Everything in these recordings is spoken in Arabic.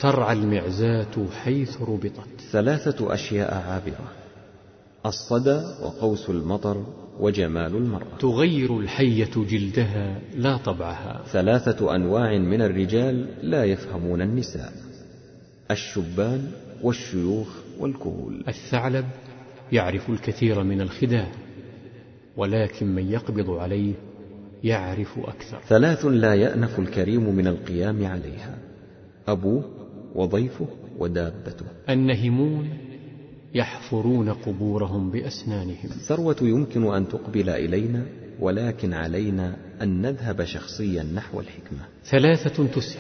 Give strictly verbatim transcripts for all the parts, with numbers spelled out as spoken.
ترعى المعزاة حيث ربطت. ثلاثة أشياء عابرة: الصدى وقوس المطر وجمال المرأة. تغير الحية جلدها لا طبعها. ثلاثة أنواع من الرجال لا يفهمون النساء: الشبان والشيوخ والكهول. الثعلب يعرف الكثير من الخداع، ولكن من يقبض عليه يعرف أكثر. ثلاث لا يأنف الكريم من القيام عليها: أبوه وضيفه ودابته. النهمون يحفرون قبورهم بأسنانهم. الثروة يمكن أن تقبل إلينا، ولكن علينا أن نذهب شخصيا نحو الحكمة. ثلاثة تسهل: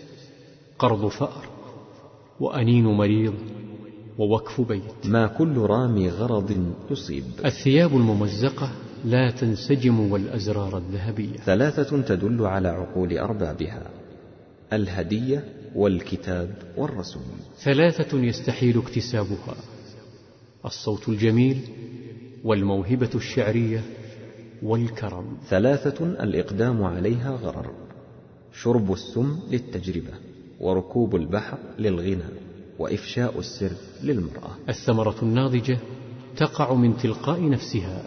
قرض فأر، وأنين مريض، ووقف بيت. ما كل رامي غرض يصيب. الثياب الممزقة لا تنسجم، والأزرار الذهبية. ثلاثة تدل على عقول أربابها: الهدية والكتاب والرسول. ثلاثة يستحيل اكتسابها: الصوت الجميل، والموهبة الشعرية، والكرم. ثلاثة الإقدام عليها غرر: شرب السم للتجربة، وركوب البحر للغنى، وإفشاء السر للمرأة. الثمرة الناضجة تقع من تلقاء نفسها،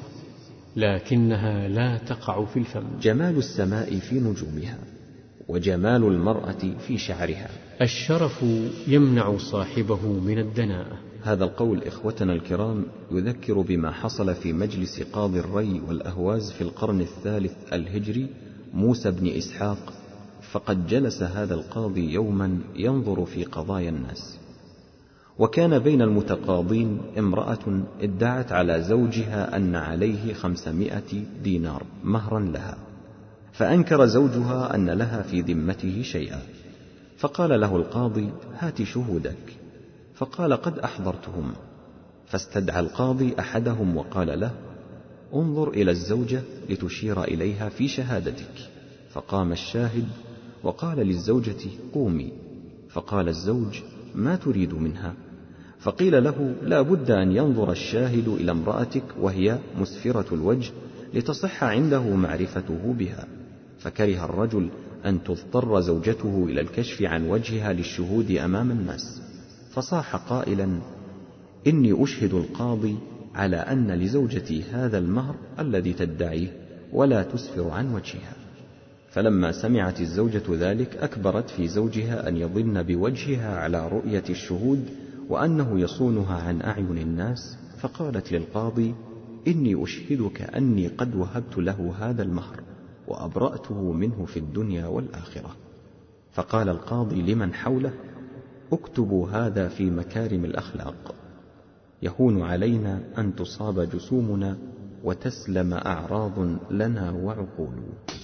لكنها لا تقع في الفم. جمال السماء في نجومها، وجمال المرأة في شعرها. الشرف يمنع صاحبه من الدناءة. هذا القول إخوتنا الكرام يذكر بما حصل في مجلس قاضي الري والأهواز في القرن الثالث الهجري موسى بن إسحاق. فقد جلس هذا القاضي يوما ينظر في قضايا الناس، وكان بين المتقاضين امرأة ادعت على زوجها أن عليه خمسمائة دينار مهرا لها، فأنكر زوجها أن لها في ذمته شيئا، فقال له القاضي: هات شهودك. فقال: قد أحضرتهم. فاستدعى القاضي أحدهم وقال له: انظر إلى الزوجة لتشير إليها في شهادتك. فقام الشاهد وقال للزوجة: قومي. فقال الزوج: ما تريد منها؟ فقيل له: لا بد أن ينظر الشاهد إلى امرأتك وهي مسفرة الوجه لتصح عنده معرفته بها. فكره الرجل أن تضطر زوجته إلى الكشف عن وجهها للشهود أمام الناس، فصاح قائلا: إني أشهد القاضي على أن لزوجتي هذا المهر الذي تدعيه، ولا تسفر عن وجهها. فلما سمعت الزوجة ذلك أكبرت في زوجها أن يضن بوجهها على رؤية الشهود، وأنه يصونها عن أعين الناس. فقالت للقاضي: إني أشهدك أني قد وهبت له هذا المهر، وأبرأته منه في الدنيا والآخرة. فقال القاضي لمن حوله: اكتبوا هذا في مكارم الأخلاق، يهون علينا أن تصاب جسومنا وتسلم أعراض لنا وعقول.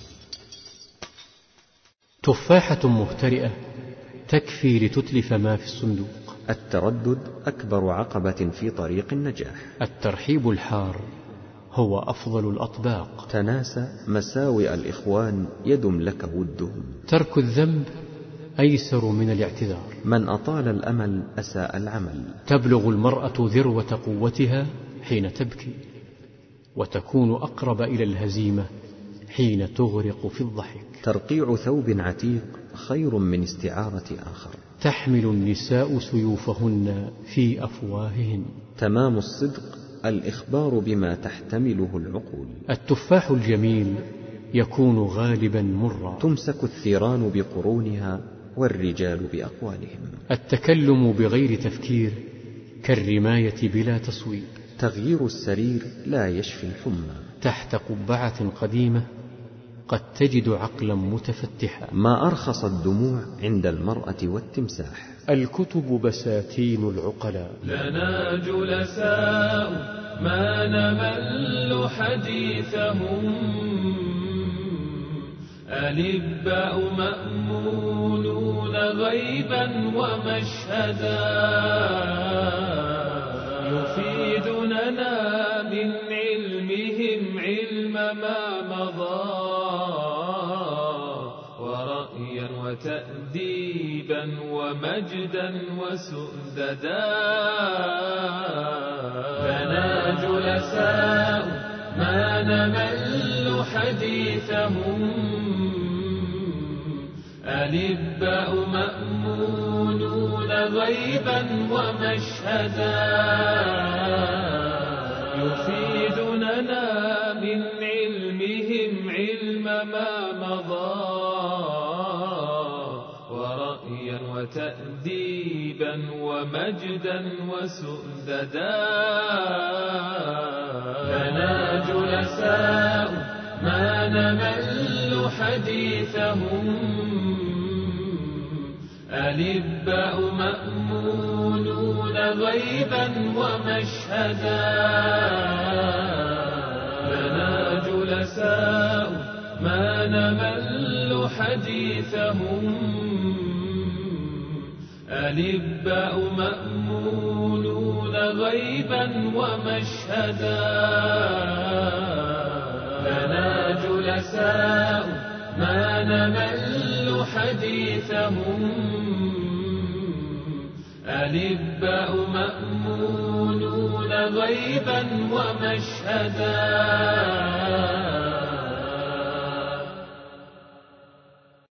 تفاحة مهترئة تكفي لتتلف ما في الصندوق. التردد أكبر عقبة في طريق النجاح. الترحيب الحار هو أفضل الأطباق. تناسى مساوئ الإخوان يدم لك ودهم. ترك الذنب أيسر من الاعتذار. من أطال الأمل أساء العمل. تبلغ المرأة ذروة قوتها حين تبكي، وتكون أقرب إلى الهزيمة حين تغرق في الضحك. ترقيع ثوب عتيق خير من استعارة آخر. تحمل النساء سيوفهن في أفواههن. تمام الصدق الإخبار بما تحتمله العقول. التفاح الجميل يكون غالبا مرا. تمسك الثيران بقرونها والرجال بأقوالهم. التكلم بغير تفكير كالرماية بلا تصويب. تغيير السرير لا يشفي الحمى. تحت قبعة قديمة قد تجد عقلا متفتحا. ما أرخص الدموع عند المرأة والتمساح. الكتب بساتين العقلاء. لنا جلساء ما نمل حديثهم، ألباء مأمونون غيبا ومشهدا، يفيدوننا من علمهم علم ما مضى، ورأيا وتأديبا ومجدا وسؤددا. لنا جلساء ما نمل حديثهم، ألباء مأمونون غيبا ومشهدا يفيدوننا من علمهم علم ما مضى ورأيا وتأديبا ومجدا وسؤددا لنا جلساء ما نمل حديثهم ألباء مأمونون غيبا ومشهدا لنا جلساء ما نمل حديثهم ألباء مأمونون غيبا ومشهدا لنا جلساء ما نمل حديثهم ألباء مأمونون غيبا ومشهدا